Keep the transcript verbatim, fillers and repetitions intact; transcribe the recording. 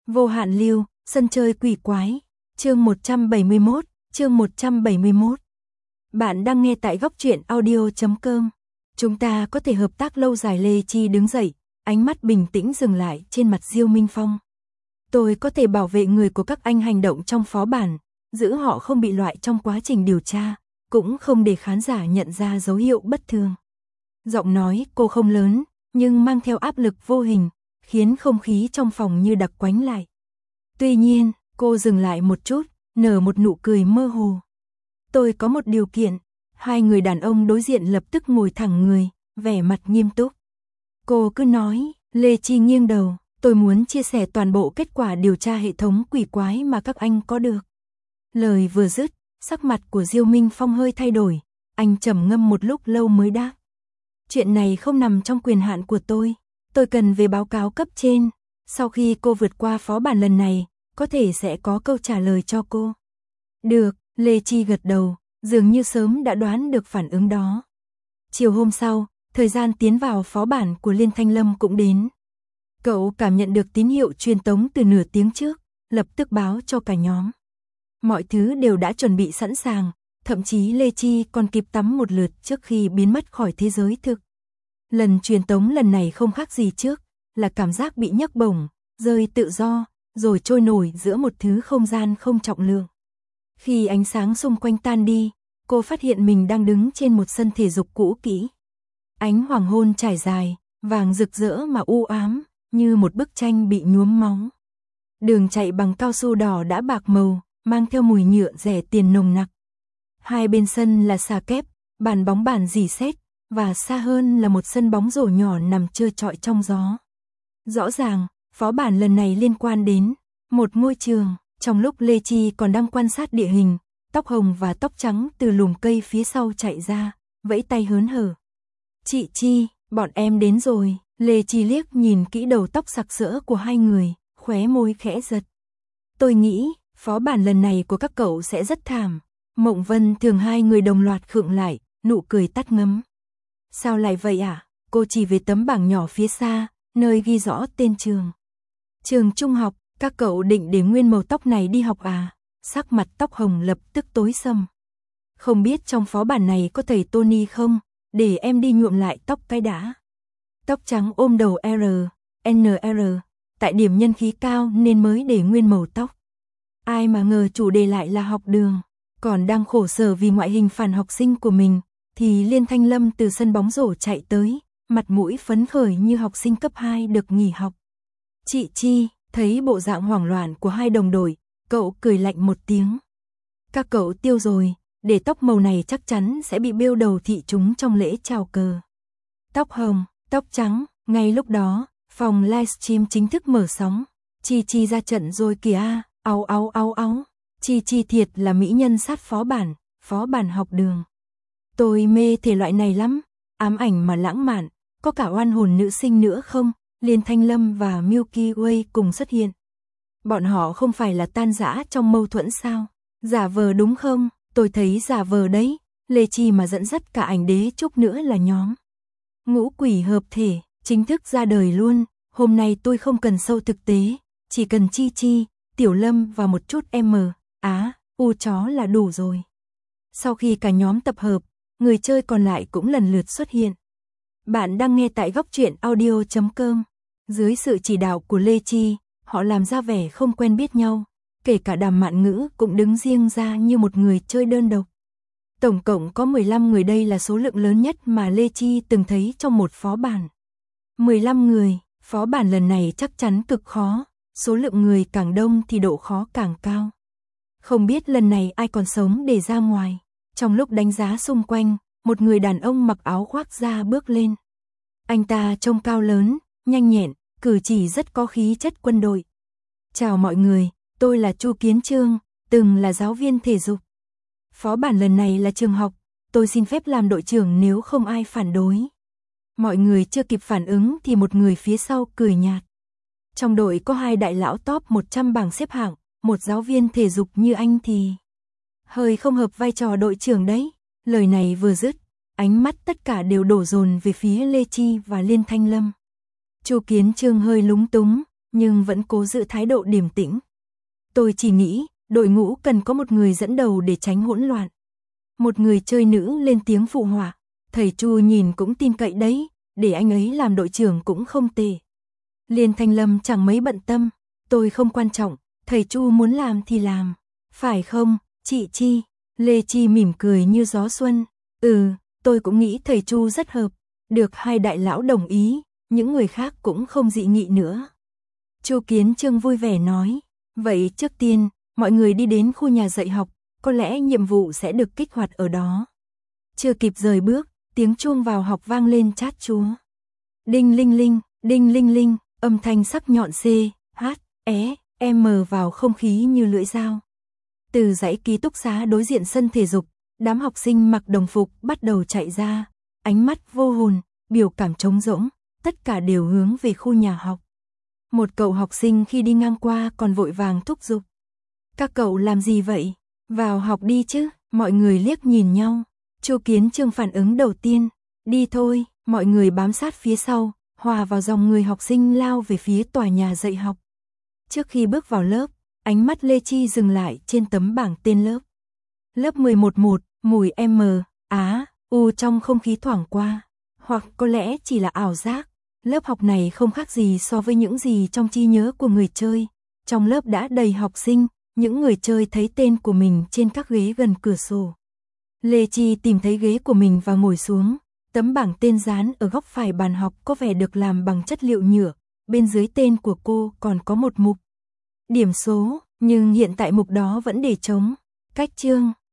Vô hạn lưu, sân chơi quỷ quái, chương một trăm bảy mươi mốt, chương một trăm bảy mươi mốt. Bạn đang nghe tại góc truyện audio chấm com. Chúng ta có thể hợp tác lâu dài. Lê Chi đứng dậy, ánh mắt bình tĩnh dừng lại trên mặt Diêu Minh Phong. Tôi có thể bảo vệ người của các anh hành động trong phó bản, giữ họ không bị loại trong quá trình điều tra, cũng không để khán giả nhận ra dấu hiệu bất thường. Giọng nói cô không lớn, nhưng mang theo áp lực vô hình, khiến không khí trong phòng như đặc quánh lại. Tuy nhiên, cô dừng lại một chút, nở một nụ cười mơ hồ. Tôi có một điều kiện. Hai người đàn ông đối diện lập tức ngồi thẳng người, vẻ mặt nghiêm túc. Cô cứ nói. Lê Chi nghiêng đầu. Tôi muốn chia sẻ toàn bộ kết quả điều tra hệ thống quỷ quái mà các anh có được. Lời vừa dứt, sắc mặt của Diêu Minh Phong hơi thay đổi. Anh trầm ngâm một lúc lâu mới đáp. Chuyện này không nằm trong quyền hạn của tôi. Tôi cần về báo cáo cấp trên. Sau khi cô vượt qua phó bản lần này, có thể sẽ có câu trả lời cho cô. Được, Lê Chi gật đầu, dường như sớm đã đoán được phản ứng đó. Chiều hôm sau, thời gian tiến vào phó bản của Liên Thanh Lâm cũng đến. Cậu cảm nhận được tín hiệu truyền tống từ nửa tiếng trước, lập tức báo cho cả nhóm. Mọi thứ đều đã chuẩn bị sẵn sàng, thậm chí Lê Chi còn kịp tắm một lượt trước khi biến mất khỏi thế giới thực. Lần truyền tống lần này không khác gì trước, là cảm giác bị nhấc bổng, rơi tự do, rồi trôi nổi giữa một thứ không gian không trọng lượng. Khi ánh sáng xung quanh tan đi, cô phát hiện mình đang đứng trên một sân thể dục cũ kỹ. Ánh hoàng hôn trải dài, vàng rực rỡ mà u ám, như một bức tranh bị nhuốm máu. Đường chạy bằng cao su đỏ đã bạc màu, mang theo mùi nhựa rẻ tiền nồng nặc. Hai bên sân là xà kép, bàn bóng bàn rỉ sét, và xa hơn là một sân bóng rổ nhỏ nằm trơ trọi trong gió. Rõ ràng, phó bản lần này liên quan đến một ngôi trường. Trong lúc Lê Chi còn đang quan sát địa hình, tóc hồng và tóc trắng từ lùm cây phía sau chạy ra, vẫy tay hớn hở. Chị Chi, bọn em đến rồi. Lê Chi liếc nhìn kỹ đầu tóc sặc sỡ của hai người, khóe môi khẽ giật. Tôi nghĩ, phó bản lần này của các cậu sẽ rất thảm. Mộng Vân Thường hai người đồng loạt khựng lại, nụ cười tắt ngấm. Sao lại vậy ạ? À? Cô chỉ về tấm bảng nhỏ phía xa, nơi ghi rõ tên trường. Trường trung học. Các cậu định để nguyên màu tóc này đi học à? Sắc mặt tóc hồng lập tức tối sầm. Không biết trong phó bản này có thầy Tony không? Để em đi nhuộm lại tóc cái đã. Tóc trắng ôm đầu R, N R. Tại điểm nhân khí cao nên mới để nguyên màu tóc. Ai mà ngờ chủ đề lại là học đường. Còn đang khổ sở vì ngoại hình phản học sinh của mình, thì Liên Thanh Lâm từ sân bóng rổ chạy tới, mặt mũi phấn khởi như học sinh cấp hai được nghỉ học. Chị Chi. Thấy bộ dạng hoảng loạn của hai đồng đội, cậu cười lạnh một tiếng. Các cậu tiêu rồi, để tóc màu này chắc chắn sẽ bị bêu đầu thị chúng trong lễ chào cờ. Tóc hồng, tóc trắng, ngay lúc đó, phòng livestream chính thức mở sóng. Chi Chi ra trận rồi kìa, áu áu áu áu. Chi Chi thiệt là mỹ nhân sát phó bản, phó bản học đường. Tôi mê thể loại này lắm, ám ảnh mà lãng mạn, có cả oan hồn nữ sinh nữa không? Liên Thanh Lâm và Milky Way cùng xuất hiện. Bọn họ không phải là tan rã trong mâu thuẫn sao? Giả vờ đúng không? Tôi thấy giả vờ đấy. Lê Chi mà dẫn dắt cả ảnh đế trúc nữa là nhóm. Ngũ quỷ hợp thể, chính thức ra đời luôn. Hôm nay tôi không cần sâu thực tế, chỉ cần Chi Chi, Tiểu Lâm và một chút M, Á, U chó là đủ rồi. Sau khi cả nhóm tập hợp, người chơi còn lại cũng lần lượt xuất hiện. Bạn đang nghe tại góc truyện audio chấm com. Dưới sự chỉ đạo của Lê Chi, họ làm ra vẻ không quen biết nhau, kể cả Đàm Mạn Ngữ cũng đứng riêng ra như một người chơi đơn độc. Tổng cộng có mười lăm người, đây là số lượng lớn nhất mà Lê Chi từng thấy trong một phó bản. mười lăm người, phó bản lần này chắc chắn cực khó, số lượng người càng đông thì độ khó càng cao. Không biết lần này ai còn sống để ra ngoài. Trong lúc đánh giá xung quanh, một người đàn ông mặc áo khoác da bước lên. Anh ta trông cao lớn, nhanh nhẹn, cử chỉ rất có khí chất quân đội. Chào mọi người, tôi là Chu Kiến Trương, từng là giáo viên thể dục. Phó bản lần này là trường học, tôi xin phép làm đội trưởng nếu không ai phản đối. Mọi người chưa kịp phản ứng thì một người phía sau cười nhạt. Trong đội có hai đại lão top một trăm bảng xếp hạng, một giáo viên thể dục như anh thì hơi không hợp vai trò đội trưởng đấy. Lời này vừa dứt, ánh mắt tất cả đều đổ dồn về phía Lê Chi và Liên Thanh Lâm. Chu Kiến Trương hơi lúng túng, nhưng vẫn cố giữ thái độ điềm tĩnh. Tôi chỉ nghĩ, đội ngũ cần có một người dẫn đầu để tránh hỗn loạn. Một người chơi nữ lên tiếng phụ họa, thầy Chu nhìn cũng tin cậy đấy, để anh ấy làm đội trưởng cũng không tệ. Liên Thanh Lâm chẳng mấy bận tâm, tôi không quan trọng, thầy Chu muốn làm thì làm, phải không, chị Chi? Lê Chi mỉm cười như gió xuân, ừ, tôi cũng nghĩ thầy Chu rất hợp, được hai đại lão đồng ý, những người khác cũng không dị nghị nữa. Chu Kiến Chương vui vẻ nói, vậy trước tiên, mọi người đi đến khu nhà dạy học, có lẽ nhiệm vụ sẽ được kích hoạt ở đó. Chưa kịp rời bước, tiếng chuông vào học vang lên chát chúa. Đinh linh linh, đinh linh linh, âm thanh sắc nhọn C, H, E, M vào không khí như lưỡi dao. Từ dãy ký túc xá đối diện sân thể dục, đám học sinh mặc đồng phục bắt đầu chạy ra, ánh mắt vô hồn, biểu cảm trống rỗng, tất cả đều hướng về khu nhà học. Một cậu học sinh khi đi ngang qua còn vội vàng thúc giục. Các cậu làm gì vậy? Vào học đi chứ, mọi người liếc nhìn nhau. Chu Kiến Chương phản ứng đầu tiên, đi thôi, mọi người bám sát phía sau, hòa vào dòng người học sinh lao về phía tòa nhà dạy học. Trước khi bước vào lớp, ánh mắt Lê Chi dừng lại trên tấm bảng tên lớp. Lớp mười một một, mùi M, Á, U trong không khí thoảng qua. Hoặc có lẽ chỉ là ảo giác. Lớp học này không khác gì so với những gì trong trí nhớ của người chơi. Trong lớp đã đầy học sinh, những người chơi thấy tên của mình trên các ghế gần cửa sổ. Lê Chi tìm thấy ghế của mình và ngồi xuống. Tấm bảng tên dán ở góc phải bàn học có vẻ được làm bằng chất liệu nhựa. Bên dưới tên của cô còn có một mục điểm số, nhưng hiện tại mục đó vẫn để trống. Cách chương